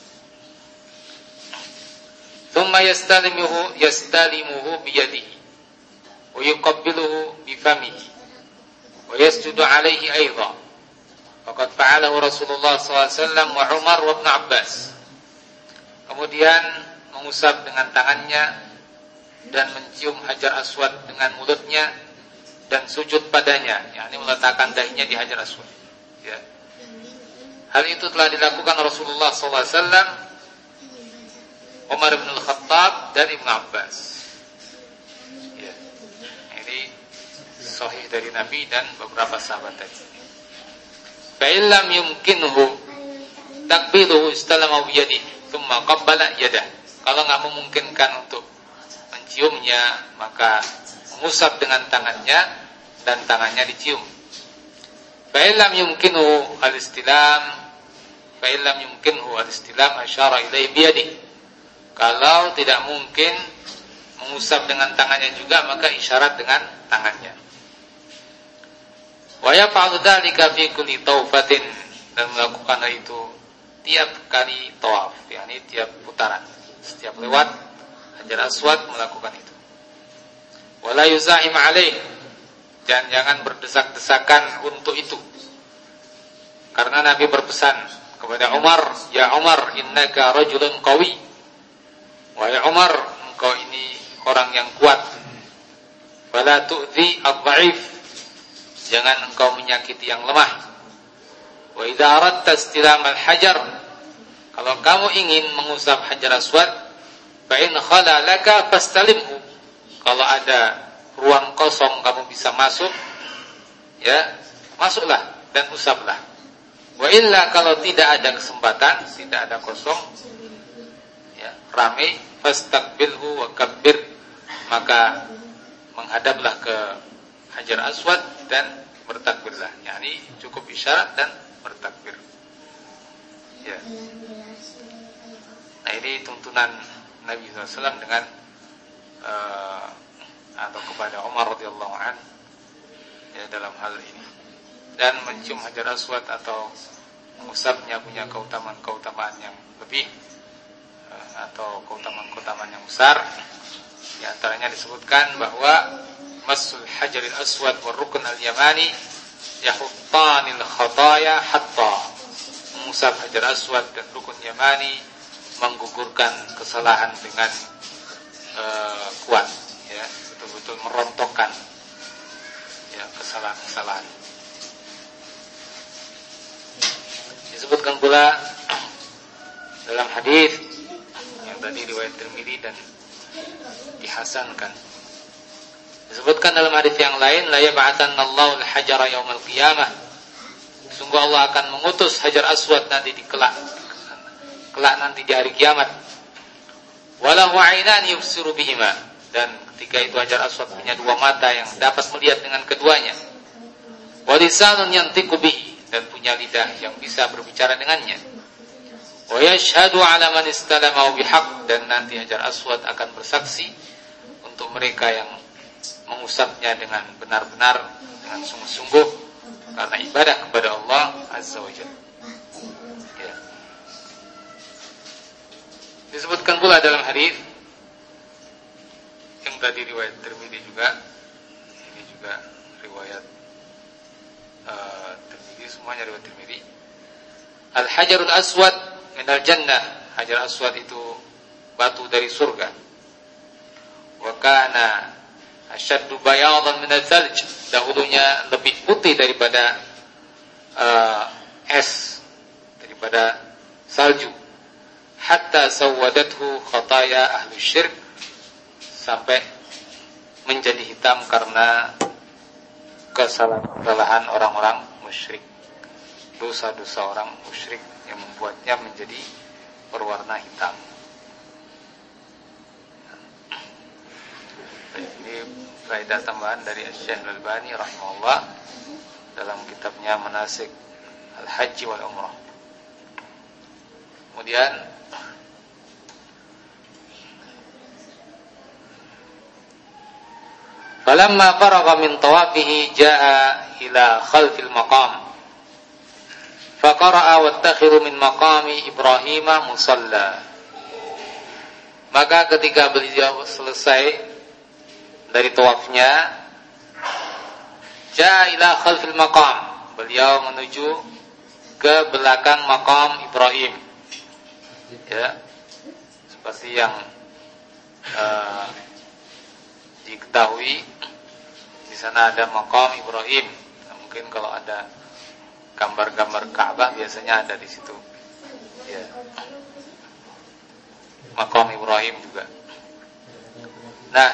Thumma yastalimuhu yastalimuhu biyadihi wa yuqabbiluhu bifamihi wa yasjudu alaihi aidan. Faqad fa'alahu Rasulullah sallallahu alaihi wasallam wa Umar wa Ibnu Abbas. Kemudian mengusap dengan tangannya dan mencium hajar aswad dengan mulutnya dan sujud padanya, yakni meletakkan dahinya di hajar aswad. Ya. Hal itu telah dilakukan Rasulullah sallallahu alaihi wasallam, Umar bin Al-Khattab dan Ibnu Abbas. Ya. Ini sahih dari Nabi dan beberapa sahabat tadi. Fa illam yumkinhu takbiluhu istalama bi yadihi thumma qabbala yadah. Kalau enggak memungkinkan untuk menciumnya, maka mengusap dengan tangannya dan tangannya dicium. Fa illam yumkinhu al-istilam, fa illam yumkinhu al-istilam asyara ilaihi bi yadihi. Kalau tidak mungkin mengusap dengan tangannya juga, maka isyarat dengan tangannya. Wa yaf'alu dzalika fi kulli tawfatin, dan melakukan hal itu tiap kali tawaf, yakni tiap putaran, setiap lewat hajar aswad melakukan itu. Wala yuzahim alaih, dan jangan berdesak-desakan untuk itu. Karena Nabi berpesan kepada Umar, ya Umar, innaka rajulun qawi. Wahai Umar, engkau ini orang yang kuat. Wala tu'dhi ad-dha'if, jangan engkau menyakiti yang lemah. Wa idza aradta istilam al-hajar, kalau kamu ingin mengusap hajar aswad, fa in khala laka fastalimhu, kalau ada ruang kosong kamu bisa masuk, ya masuklah dan usaplah. Wa illa, kalau tidak ada kesempatan, tidak ada kosong, ya ramai, fastaqbilhu wa kabbir, maka menghadaplah ke hajar aswad dan bertakbirlah. Yani cukup isyarat dan bertakbir. Ya. Nah, ini tuntunan Nabi sallallahu alaihi wasallam dengan uh, atau kepada Umar radhiyallahu an, ya, dalam hal ini. Dan mencium hajar aswad atau mengusapnya punya keutamaan-keutamaan yang lebih, uh, atau keutamaan-keutamaan yang besar. Di antaranya disebutkan bahwa masul hajaril aswad wa rukun al-yamani yahuttanil khataya hatta, mengusap hajar aswad dan rukun yamani menggugurkan kesalahan dengan uh, kuat, ya, betul-betul merontokkan, ya, kesalahan-kesalahan. Disebutkan pula dalam hadis yang tadi riwayat Tirmidzi dan dihasankan. Disebutkan dalam hadis yang lain, la yab'atsanallahu al-hajara yaumal qiyamah, sungguh Allah akan mengutus hajar aswad nanti di kelak, kelak nanti di hari kiamat. Walahu 'ainan yubsiru bihima, dan ketika itu hajar aswad punya dua mata yang dapat melihat dengan keduanya. Wa lisanun yantiqu bihi, dan punya lidah yang bisa berbicara dengannya. Wa yashhadu 'ala man istalamahu bihaq, dan nanti Hajar Aswad akan bersaksi untuk mereka yang mengusapnya dengan benar-benar, dengan sungguh-sungguh karena ibadah kepada Allah Azza wa Jalla. Ya. Disebutkan pula dalam hadis yang tadi riwayat Tirmidzi juga, ini juga riwayat uh, Tirmidzi, semuanya riwayat Tirmidzi. Al-Hajarul Aswad minal jannah, Hajar Aswad itu batu dari surga. Wa kana asyaddu bayadan min al-thalj, dahulunya lebih putih daripada uh, es, daripada salju. Hatta sawadathu khataya ahli syirk, sampai menjadi hitam karena kesalahan orang-orang musyrik, dosa-dosa orang musyrik yang membuatnya menjadi berwarna hitam. Ini faedah tambahan dari Syekh Al-Albani rahimahullah dalam kitabnya Manasik Al-Hajj wal Umrah. Kemudian falamma faragha min tawafihi jaa ila khalfil maqam faqara'a wattakhiru min maqami Ibrahim musalla. Maka ketika beliau selesai dari tawafnya, jaa ila khalfil maqam, beliau menuju ke belakang maqam Ibrahim. Ya, seperti yang uh, diketahui, di sana ada maqam Ibrahim. Nah, mungkin kalau ada gambar-gambar Ka'bah biasanya ada di situ. Ya. Maqam Ibrahim juga. Nah,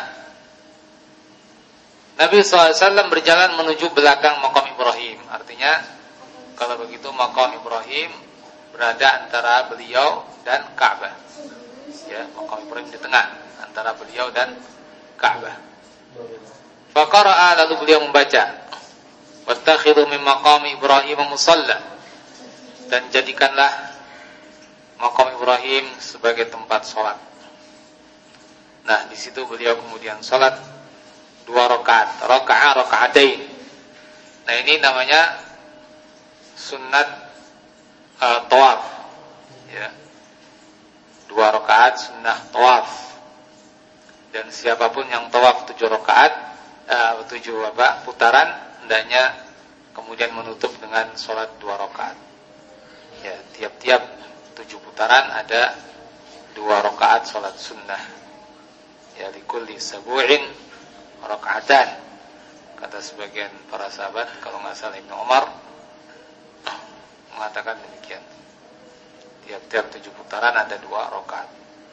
Nabi shallallahu alaihi wasallam berjalan menuju belakang maqam Ibrahim. Artinya, kalau begitu maqam Ibrahim berada antara beliau dan Ka'bah. Ya, maqam Ibrahim di tengah antara beliau dan Ka'bah. Faqara'a, lalu beliau membaca, wattakhidhu min maqami Ibrahim musalla, dan jadikanlah maqam Ibrahim sebagai tempat salat. Nah, di situ beliau kemudian salat dua rakaat, raka'a raka'atain. Nah, ini namanya sunnat uh, tawaf. Ya. Dua rakaat sunnah tawaf. Dan siapapun yang tawaf tujuh rakaat, uh, tujuh apa putaran, hendaknya kemudian menutup dengan sholat dua rakaat. Ya, tiap-tiap tujuh putaran ada dua rakaat sholat sunnah. Ya, likulli sabu'in rakaatan, kata sebagian para sahabat, kalau nggak salah Ibnu Umar mengatakan demikian. Tiap-tiap tujuh putaran ada dua rakaat.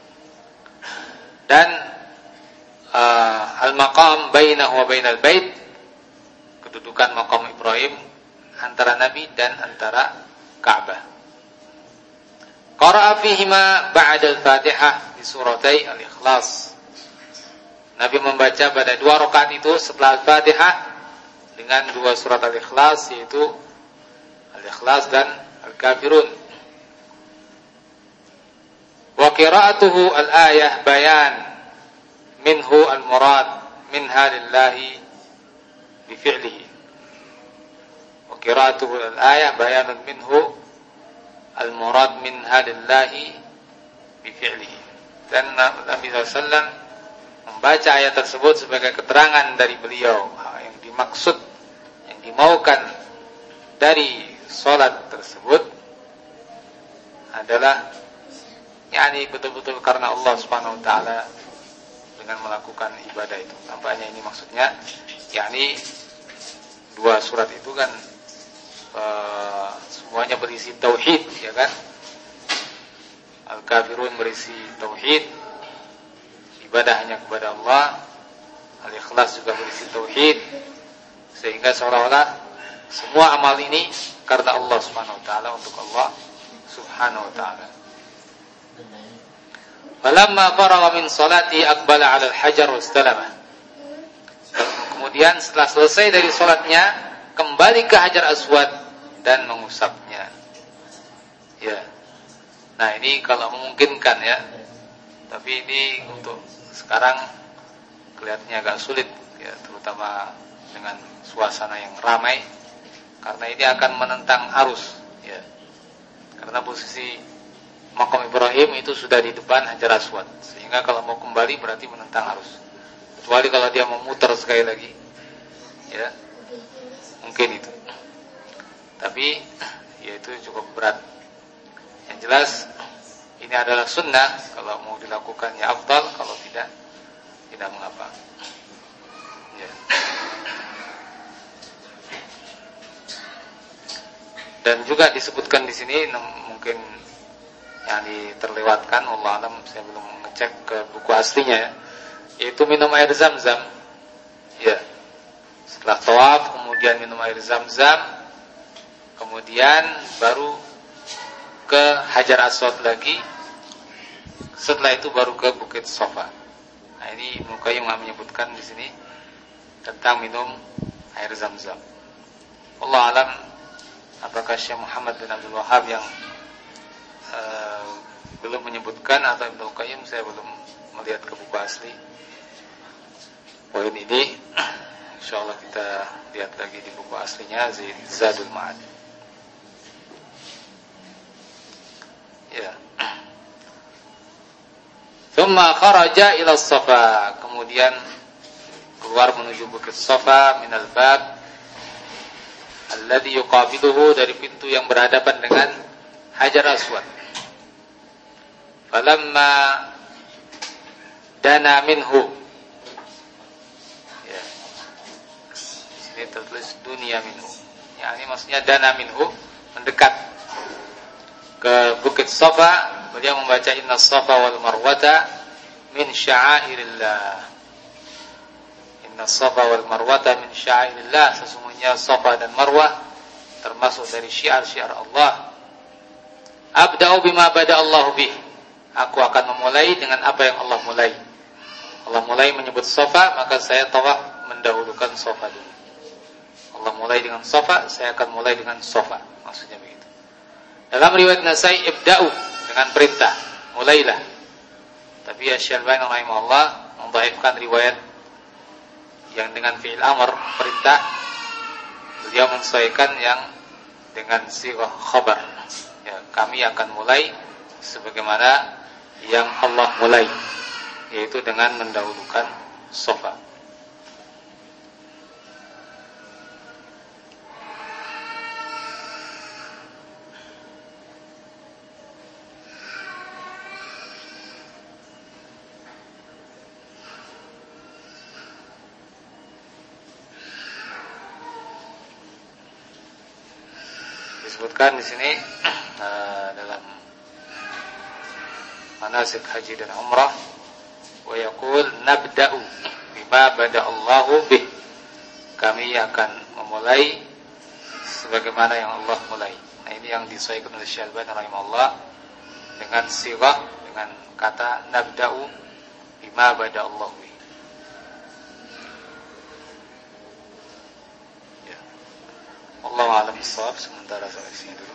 Dan uh, al-maqam bainahu wa bainal bait, kedudukan maqam Ibrahim antara Nabi dan antara Ka'bah. Qara'a fihima ba'da al-Fatihah bi suratai al-Ikhlas. Nabi membaca pada dua rakaat itu setelah Al-Fatihah dengan dua surat Al-Ikhlas, yaitu Al-Ikhlas dan Al-Kafirun. Wa qira'atuhu al-ayah bayan minhu al-murad minha lillahi bi fi'lihi. Wa qira'atuhu al-ayah bayanun minhu al-murad minha lillahi bi fi'lihi. Dan Nabi sallallahu alaihi wasallam membaca ayat tersebut sebagai keterangan dari beliau, yang dimaksud, yang dimaukan dari sholat tersebut adalah yakni betul-betul karena Allah Subhanahu wa taala dengan melakukan ibadah itu. Nampaknya ini maksudnya, yakni dua surat itu kan uh, semuanya berisi tauhid, ya kan? Al-Kafirun berisi tauhid, ibadah hanya kepada Allah. Al-Ikhlas juga berisi tauhid, sehingga seolah-olah semua amal ini karena Allah Subhanahu wa taala, untuk Allah Subhanahu wa taala. Falamma faragha min salati aqbala 'ala al-hajar wastalama. Kemudian setelah selesai dari salatnya, kembali ke Hajar Aswad dan mengusapnya. Ya. Nah, ini kalau memungkinkan ya. Tapi ini untuk sekarang kelihatannya agak sulit ya, terutama dengan suasana yang ramai, karena ini akan menentang arus ya. Karena posisi Maqam Ibrahim itu sudah di depan Hajar Aswad, sehingga kalau mau kembali berarti menentang arus. Kecuali kalau dia memutar sekali lagi ya, mungkin itu. Tapi ya itu cukup berat. Yang jelas ini adalah sunnah, kalau mau dilakukannya afdal, kalau tidak, tidak mengapa. Ya. Dan juga disebutkan di sini, mungkin yang terlewatkan, Allah alam, saya belum ngecek ke buku aslinya, yaitu minum air zam-zam. Ya. Setelah tawaf, kemudian minum air zam-zam, kemudian baru ke Hajar Aswad lagi, setelah itu baru ke Bukit Sofa. Nah, ini Ibnu Qayyim menyebutkan di sini tentang minum air zam-zam. Allah alam, apakah Syekh Muhammad bin Abdul Wahhab yang uh, belum menyebutkan, atau Ibnu Qayyim, saya belum melihat ke buku asli poin ini. Insyaallah kita lihat lagi di buku aslinya, Zadul Ma'ad. Ya. Tsumma kharaja ila Safa, kemudian keluar menuju Bukit Safa minal bab alladhi yuqabiluhu, dari pintu yang berhadapan dengan Hajar Aswad. Falamma dana minhu, ya. Ini tertulis dunia minhu. Ya, ini maksudnya dana minhu, mendekat ke Bukit Safa, beliau membaca Inna Safa wal Marwata min sya'airillah. Inna Safa wal Marwata min sya'airillah, sesungguhnya Safa dan Marwah termasuk dari syiar-syiar Allah. Abda'u bima bada Allah bih, aku akan memulai dengan apa yang Allah mulai. Allah mulai menyebut Safa, maka saya tawaf mendahulukan Safa dulu. Allah mulai dengan Safa, saya akan mulai dengan Safa, maksudnya begitu. Dalam riwayat Nasai, ibda'u, dengan perintah, mulailah. Tapi ya Syalbani rahimahullah mendhaifkan riwayat yang dengan fi'il amr, perintah. Beliau menyesuaikan yang dengan sighah khabar. Ya, kami akan mulai sebagaimana yang Allah mulai, yaitu dengan mendahulukan Safa. Disebutkan di sini uh, dalam manasik haji dan umrah, wa yaqul nabda'u bima bada Allahu bih, kami akan memulai sebagaimana yang Allah mulai. Nah, ini yang disesuaikan oleh Syalbani rahimahullah dengan sighah, dengan kata nabda'u bima bada Allahu bih. Allahu a'lam bishawab. Sementara sampai sini dulu.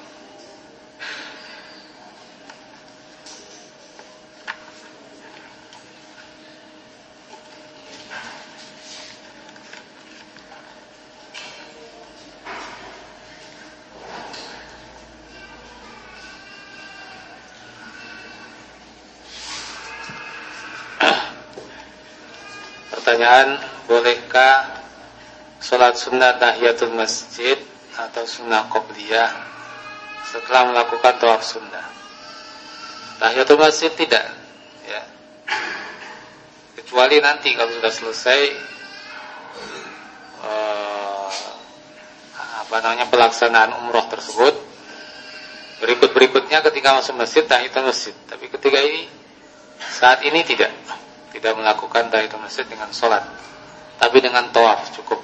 Pertanyaan, bolehkah salat sunnah tahiyatul masjid atau sunnah qobliyah setelah melakukan tawaf sunnah? Tahiyatul masjid tidak, ya. Kecuali nanti kalau sudah selesai uh, apa namanya pelaksanaan umroh tersebut, berikut-berikutnya ketika masuk masjid tahiyatul masjid. Tapi ketika ini, saat ini tidak, tidak melakukan tahiyatul masjid dengan sholat, tapi dengan tawaf cukup.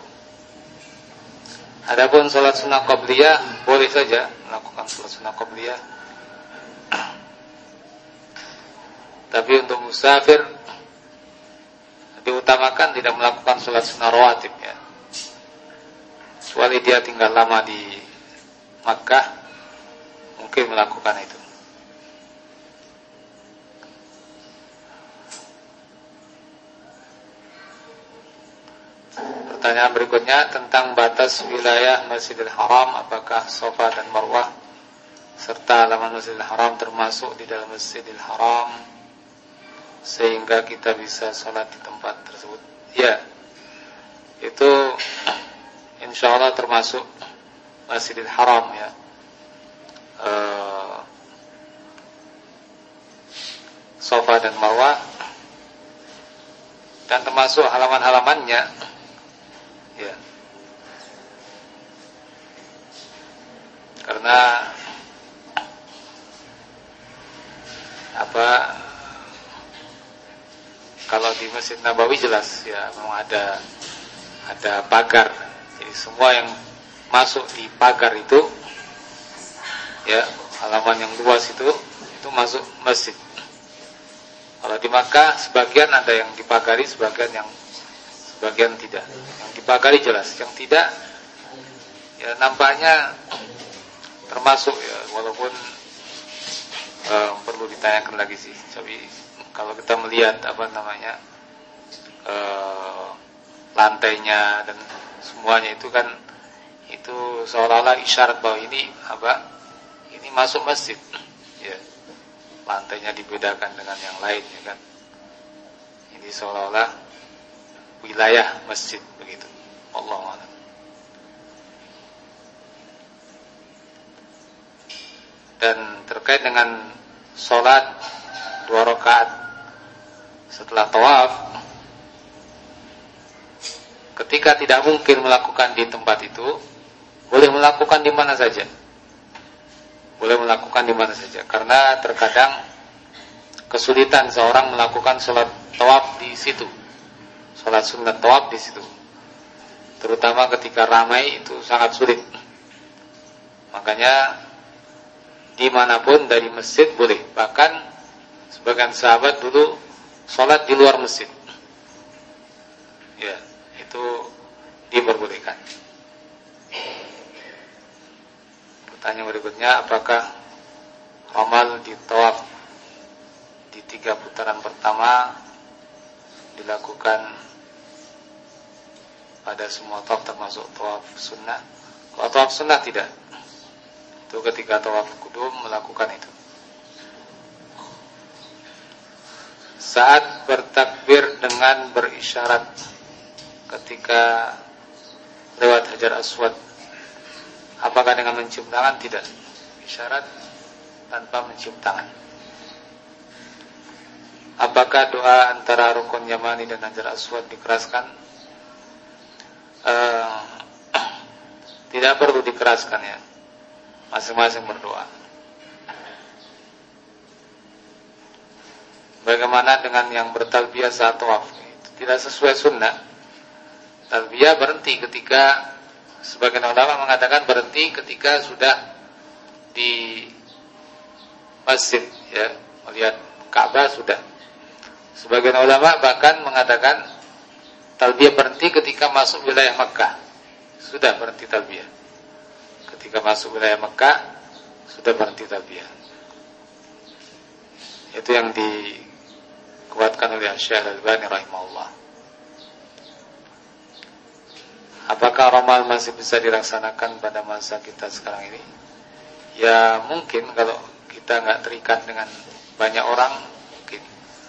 Adapun sholat sunnah qobliyah, boleh saja melakukan sholat sunnah qobliyah. Tapi untuk musafir diutamakan tidak melakukan sholat sunnah rawatib, ya. Kecuali dia tinggal lama di Makkah mungkin melakukan itu. Pertanyaan berikutnya tentang batas wilayah Masjidil Haram, apakah Safa dan Marwah serta halaman Masjidil Haram termasuk di dalam Masjidil Haram sehingga kita bisa sholat di tempat tersebut? Ya, itu insya Allah termasuk Masjidil Haram ya. Uh, Safa dan Marwah, dan termasuk halaman-halamannya ya. Karena apa, kalau di Masjid Nabawi jelas ya, memang ada ada pagar. Jadi semua yang masuk di pagar itu ya, halaman yang luas itu itu masuk masjid. Kalau di Makkah sebagian ada yang dipagari, sebagian yang sebagian tidak. Yang dipagari jelas, yang tidak ya nampaknya termasuk ya, walaupun uh, perlu ditanyakan lagi sih. Tapi kalau kita melihat apa namanya uh, lantainya dan semuanya itu kan, itu seolah-olah isyarat bahwa ini apa, ini masuk masjid ya. Lantainya dibedakan dengan yang lain ya kan. Ini seolah-olah wilayah masjid begitu. Wallahu a'lam. Dan terkait dengan sholat dua rakaat setelah tawaf, ketika tidak mungkin melakukan di tempat itu, boleh melakukan di mana saja. Boleh melakukan di mana saja. Karena terkadang kesulitan seorang melakukan sholat tawaf di situ, sholat sunat tawaf di situ. Terutama ketika ramai itu sangat sulit. Makanya dimanapun dari masjid boleh. Bahkan sebagian sahabat dulu sholat di luar masjid. Ya, itu diperbolehkan. Pertanyaan berikutnya, apakah amal di tawaf di tiga putaran pertama dilakukan pada semua tawaf termasuk tawaf sunnah? Kalau tawaf sunnah tidak. Itu ketika tawaf kudum melakukan itu. Saat bertakbir dengan berisyarat ketika lewat Hajar Aswad, apakah dengan mencium tangan? Tidak. Isyarat tanpa mencium tangan. Apakah doa antara Rukun Yamani dan Hajar Aswad dikeraskan? Uh, tidak perlu dikeraskan ya. Masing-masing berdoa. Bagaimana dengan yang bertalbiyah saat tawaf? Tidak sesuai sunnah. Talbiyah berhenti ketika, sebagian ulama mengatakan berhenti ketika sudah di masjid ya, melihat Ka'bah sudah. Sebagian ulama bahkan mengatakan talbiyah berhenti ketika masuk wilayah Makkah. Sudah berhenti talbiyah. Ketika masuk wilayah Makkah sudah berhenti talbiyah. Itu yang dikuatkan oleh Syekh Al-Albani rahimahullah. Apakah ramal masih bisa dilaksanakan pada masa kita sekarang ini? Ya mungkin, kalau kita nggak terikat dengan banyak orang mungkin.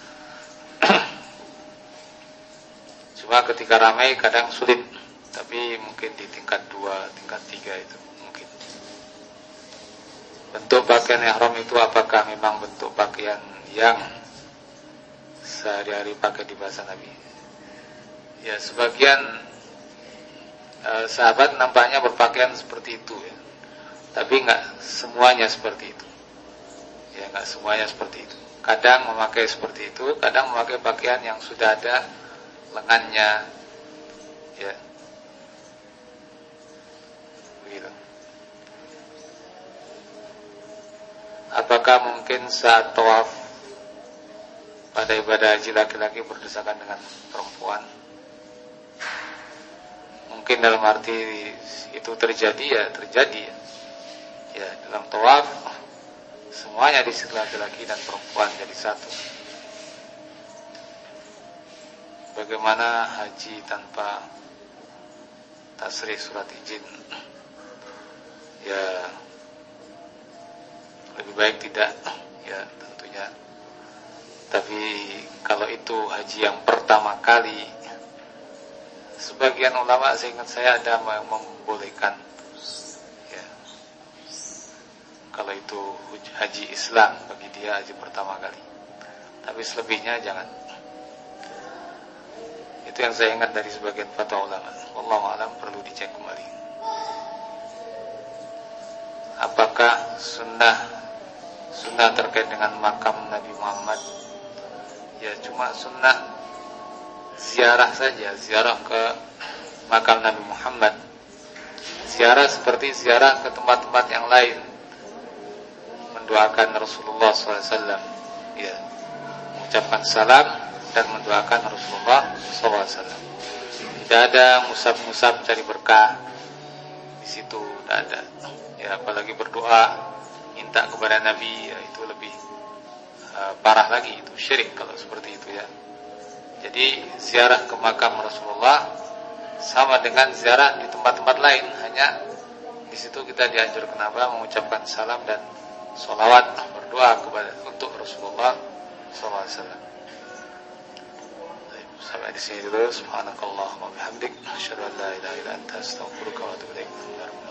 Cuma ketika ramai kadang sulit. Tapi mungkin di tingkat dua, tingkat tiga itu mungkin. Bentuk pakaian ihram itu apakah memang bentuk pakaian yang sehari-hari pakai di bahasa Nabi? Ya sebagian eh, sahabat nampaknya berpakaian seperti itu ya. Tapi nggak semuanya seperti itu. Ya nggak semuanya seperti itu. Kadang memakai seperti itu, kadang memakai pakaian yang sudah ada lengannya. Ya. Begitu. Apakah mungkin saat tawaf pada ibadah haji laki-laki berdesakan dengan perempuan? Mungkin dalam arti itu terjadi ya terjadi ya. Ya, dalam tawaf semuanya di situ laki-laki dan perempuan jadi satu. Bagaimana haji tanpa tasrih surat izin? Ya, lebih baik tidak, ya tentunya. Tapi kalau itu haji yang pertama kali, sebagian ulama seingat saya ada yang membolehkan, ya, kalau itu haji Islam bagi dia haji pertama kali. Tapi selebihnya jangan. Itu yang saya ingat dari sebagian fatwa ulama. Wallahu a'lam, perlu dicek kembali. Apakah sunnah sunnah terkait dengan makam Nabi Muhammad? Ya, cuma sunnah ziarah saja, ziarah ke makam Nabi Muhammad. Ziarah seperti ziarah ke tempat-tempat yang lain, mendoakan Rasulullah shallallahu alaihi wasallam, ya, mengucapkan salam dan mendoakan Rasulullah shallallahu alaihi wasallam. Tidak ada musab-musab cari berkah di situ, tidak ada. Ya, apalagi berdoa minta kepada Nabi, ya, itu lebih uh, parah lagi, itu syirik kalau seperti itu, ya. Jadi ziarah ke makam Rasulullah sama dengan ziarah di tempat-tempat lain, hanya di situ kita dianjurkan apa? Mengucapkan salam dan sholawat, berdoa kepada untuk Rasulullah shallallahu alaihi wasallam. Sampai di sini dulu. Subhanakallahumma wa bihamdik, asyhadu an la ilaha illa anta, astaghfiruka wa atubu ilaik.